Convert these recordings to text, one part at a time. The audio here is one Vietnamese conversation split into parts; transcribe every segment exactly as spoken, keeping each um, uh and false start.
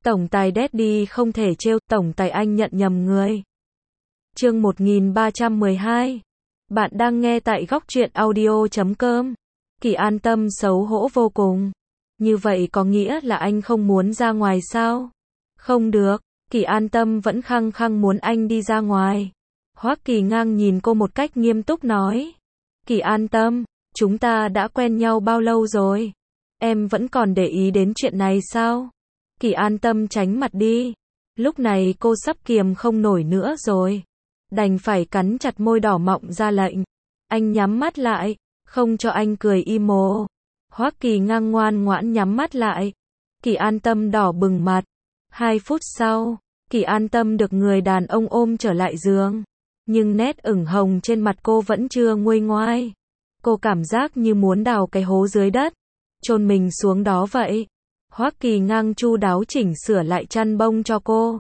Tổng tài Daddy không thể trêu, tổng tài anh nhận nhầm người. Chương một nghìn ba trăm mười hai. Bạn đang nghe tại góc truyện audio chấm com. Kỳ An Tâm xấu hổ vô cùng. Như vậy có nghĩa là anh không muốn ra ngoài sao? Không được, Kỳ An Tâm vẫn khăng khăng muốn anh đi ra ngoài. Hoắc Kỳ Ngang nhìn cô một cách nghiêm túc nói. Kỳ An Tâm, chúng ta đã quen nhau bao lâu rồi? Em vẫn còn để ý đến chuyện này sao? Kỳ An Tâm tránh mặt đi. Lúc này cô sắp kiềm không nổi nữa rồi. Đành phải cắn chặt môi đỏ mọng ra lệnh. Anh nhắm mắt lại, không cho anh cười imo. Hoắc Kỳ Ngang ngoan ngoãn nhắm mắt lại. Kỳ An Tâm đỏ bừng mặt. Hai phút sau, Kỳ An Tâm được người đàn ông ôm trở lại giường. Nhưng nét ửng hồng trên mặt cô vẫn chưa nguôi ngoai. Cô cảm giác như muốn đào cái hố dưới đất, chôn mình xuống đó vậy. Hoắc Kỳ Ngang chu đáo chỉnh sửa lại chăn bông cho cô.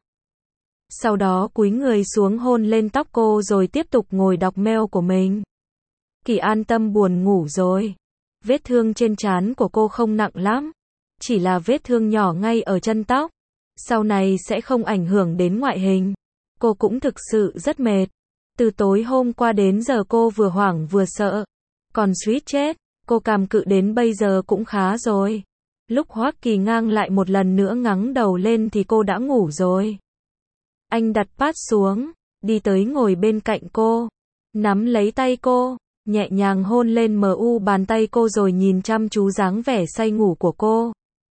Sau đó cúi người xuống hôn lên tóc cô rồi tiếp tục ngồi đọc mail của mình. Kỳ An Tâm buồn ngủ rồi. Vết thương trên trán của cô không nặng lắm. Chỉ là vết thương nhỏ ngay ở chân tóc. Sau này sẽ không ảnh hưởng đến ngoại hình. Cô cũng thực sự rất mệt. Từ tối hôm qua đến giờ cô vừa hoảng vừa sợ. Còn suýt chết, cô càm cự đến bây giờ cũng khá rồi. Lúc Hoắc Kỳ Ngang lại một lần nữa ngẩng đầu lên thì cô đã ngủ rồi. Anh đặt pad xuống, đi tới ngồi bên cạnh cô, nắm lấy tay cô, nhẹ nhàng hôn lên mu bàn tay cô rồi nhìn chăm chú dáng vẻ say ngủ của cô.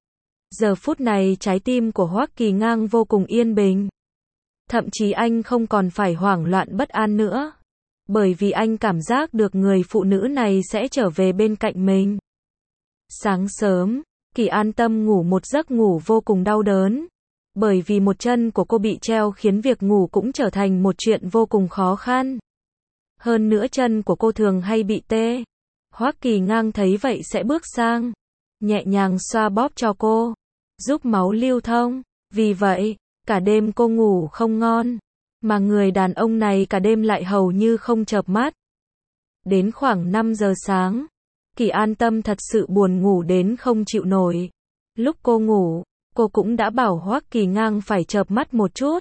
Giờ phút này trái tim của Hoắc Kỳ Ngang vô cùng yên bình. Thậm chí anh không còn phải hoảng loạn bất an nữa. Bởi vì anh cảm giác được người phụ nữ này sẽ trở về bên cạnh mình. Sáng sớm, Kỳ An Tâm ngủ một giấc ngủ vô cùng đau đớn. Bởi vì một chân của cô bị treo khiến việc ngủ cũng trở thành một chuyện vô cùng khó khăn. Hơn nữa chân của cô thường hay bị tê. Hoắc Kỳ Ngang thấy vậy sẽ bước sang, nhẹ nhàng xoa bóp cho cô, giúp máu lưu thông. Vì vậy, cả đêm cô ngủ không ngon. Mà người đàn ông này cả đêm lại hầu như không chợp mắt. Đến khoảng năm giờ sáng, Kỳ An Tâm thật sự buồn ngủ đến không chịu nổi. Lúc cô ngủ, cô cũng đã bảo Hoắc Kỳ Ngang phải chợp mắt một chút.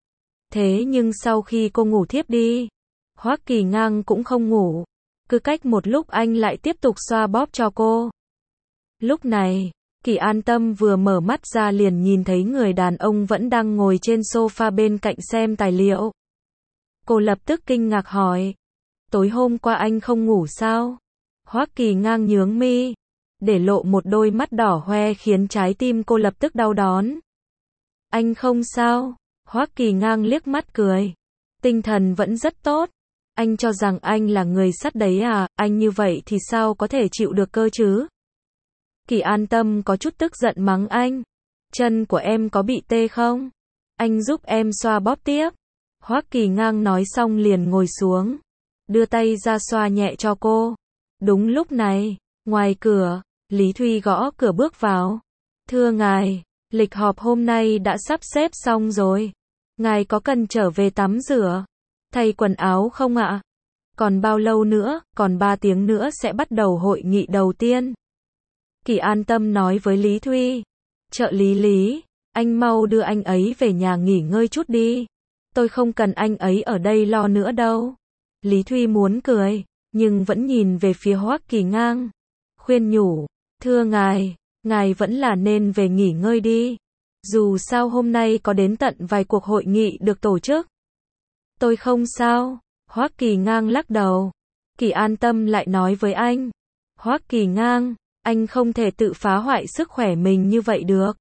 Thế nhưng sau khi cô ngủ thiếp đi, Hoắc Kỳ Ngang cũng không ngủ. Cứ cách một lúc anh lại tiếp tục xoa bóp cho cô. Lúc này, Kỳ An Tâm vừa mở mắt ra liền nhìn thấy người đàn ông vẫn đang ngồi trên sofa bên cạnh xem tài liệu. Cô lập tức kinh ngạc hỏi. Tối hôm qua anh không ngủ sao? Hoắc Kỳ Ngang nhướng mi, để lộ một đôi mắt đỏ hoe khiến trái tim cô lập tức đau đớn. Anh không sao? Hoắc Kỳ Ngang liếc mắt cười. Tinh thần vẫn rất tốt. Anh cho rằng anh là người sắt đấy à, anh như vậy thì sao có thể chịu được cơ chứ? Kỳ An Tâm có chút tức giận mắng anh. Chân của em có bị tê không? Anh giúp em xoa bóp tiếp. Hoắc Kỳ Ngang nói xong liền ngồi xuống, đưa tay ra xoa nhẹ cho cô. Đúng lúc này, ngoài cửa, Lý Thuy gõ cửa bước vào. Thưa ngài, lịch họp hôm nay đã sắp xếp xong rồi. Ngài có cần trở về tắm rửa, thay quần áo không ạ? Còn bao lâu nữa? Còn ba tiếng nữa sẽ bắt đầu hội nghị đầu tiên. Kỳ An Tâm nói với Lý Thuy. Trợ lý Lý, anh mau đưa anh ấy về nhà nghỉ ngơi chút đi. Tôi không cần anh ấy ở đây lo nữa đâu. Lý Thuy muốn cười, nhưng vẫn nhìn về phía Hoắc Kỳ Ngang. Khuyên nhủ, thưa ngài, ngài vẫn là nên về nghỉ ngơi đi. Dù sao hôm nay có đến tận vài cuộc hội nghị được tổ chức. Tôi không sao. Hoắc Kỳ Ngang lắc đầu. Kỳ An Tâm lại nói với anh. Hoắc Kỳ Ngang, anh không thể tự phá hoại sức khỏe mình như vậy được.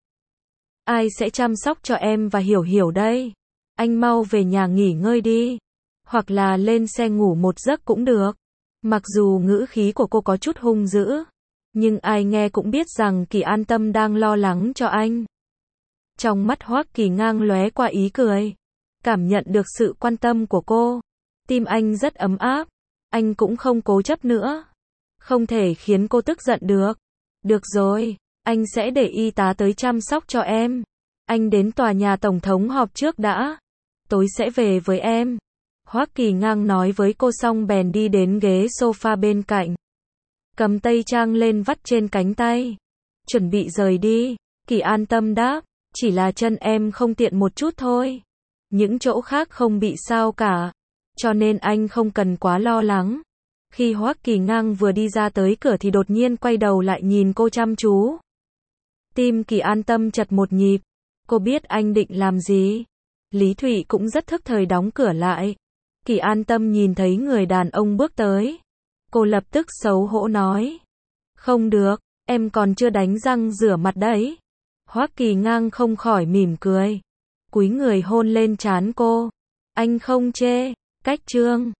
Ai sẽ chăm sóc cho em và Hiểu Hiểu đây? Anh mau về nhà nghỉ ngơi đi. Hoặc là lên xe ngủ một giấc cũng được. Mặc dù ngữ khí của cô có chút hung dữ, nhưng ai nghe cũng biết rằng Kỳ An Tâm đang lo lắng cho anh. Trong mắt Hoắc Kỳ Ngang lóe qua ý cười. Cảm nhận được sự quan tâm của cô, tim anh rất ấm áp. Anh cũng không cố chấp nữa. Không thể khiến cô tức giận được. Được rồi, anh sẽ để y tá tới chăm sóc cho em. Anh đến tòa nhà tổng thống họp trước đã. Tối sẽ về với em. Hoắc Kỳ Ngang nói với cô xong bèn đi đến ghế sofa bên cạnh. Cầm tay trang lên vắt trên cánh tay. Chuẩn bị rời đi. Kỳ An Tâm đáp. Chỉ là chân em không tiện một chút thôi. Những chỗ khác không bị sao cả. Cho nên anh không cần quá lo lắng. Khi Hoắc Kỳ Ngang vừa đi ra tới cửa thì đột nhiên quay đầu lại nhìn cô chăm chú. Tim Kỳ An Tâm chật một nhịp. Cô biết anh định làm gì. Lý Thụy cũng rất thức thời đóng cửa lại. Kỳ An Tâm nhìn thấy người đàn ông bước tới. Cô lập tức xấu hổ nói. Không được, em còn chưa đánh răng rửa mặt đấy. Hoắc Kỳ Ngang không khỏi mỉm cười. Cúi người hôn lên trán cô. Anh không chê. Cách trương.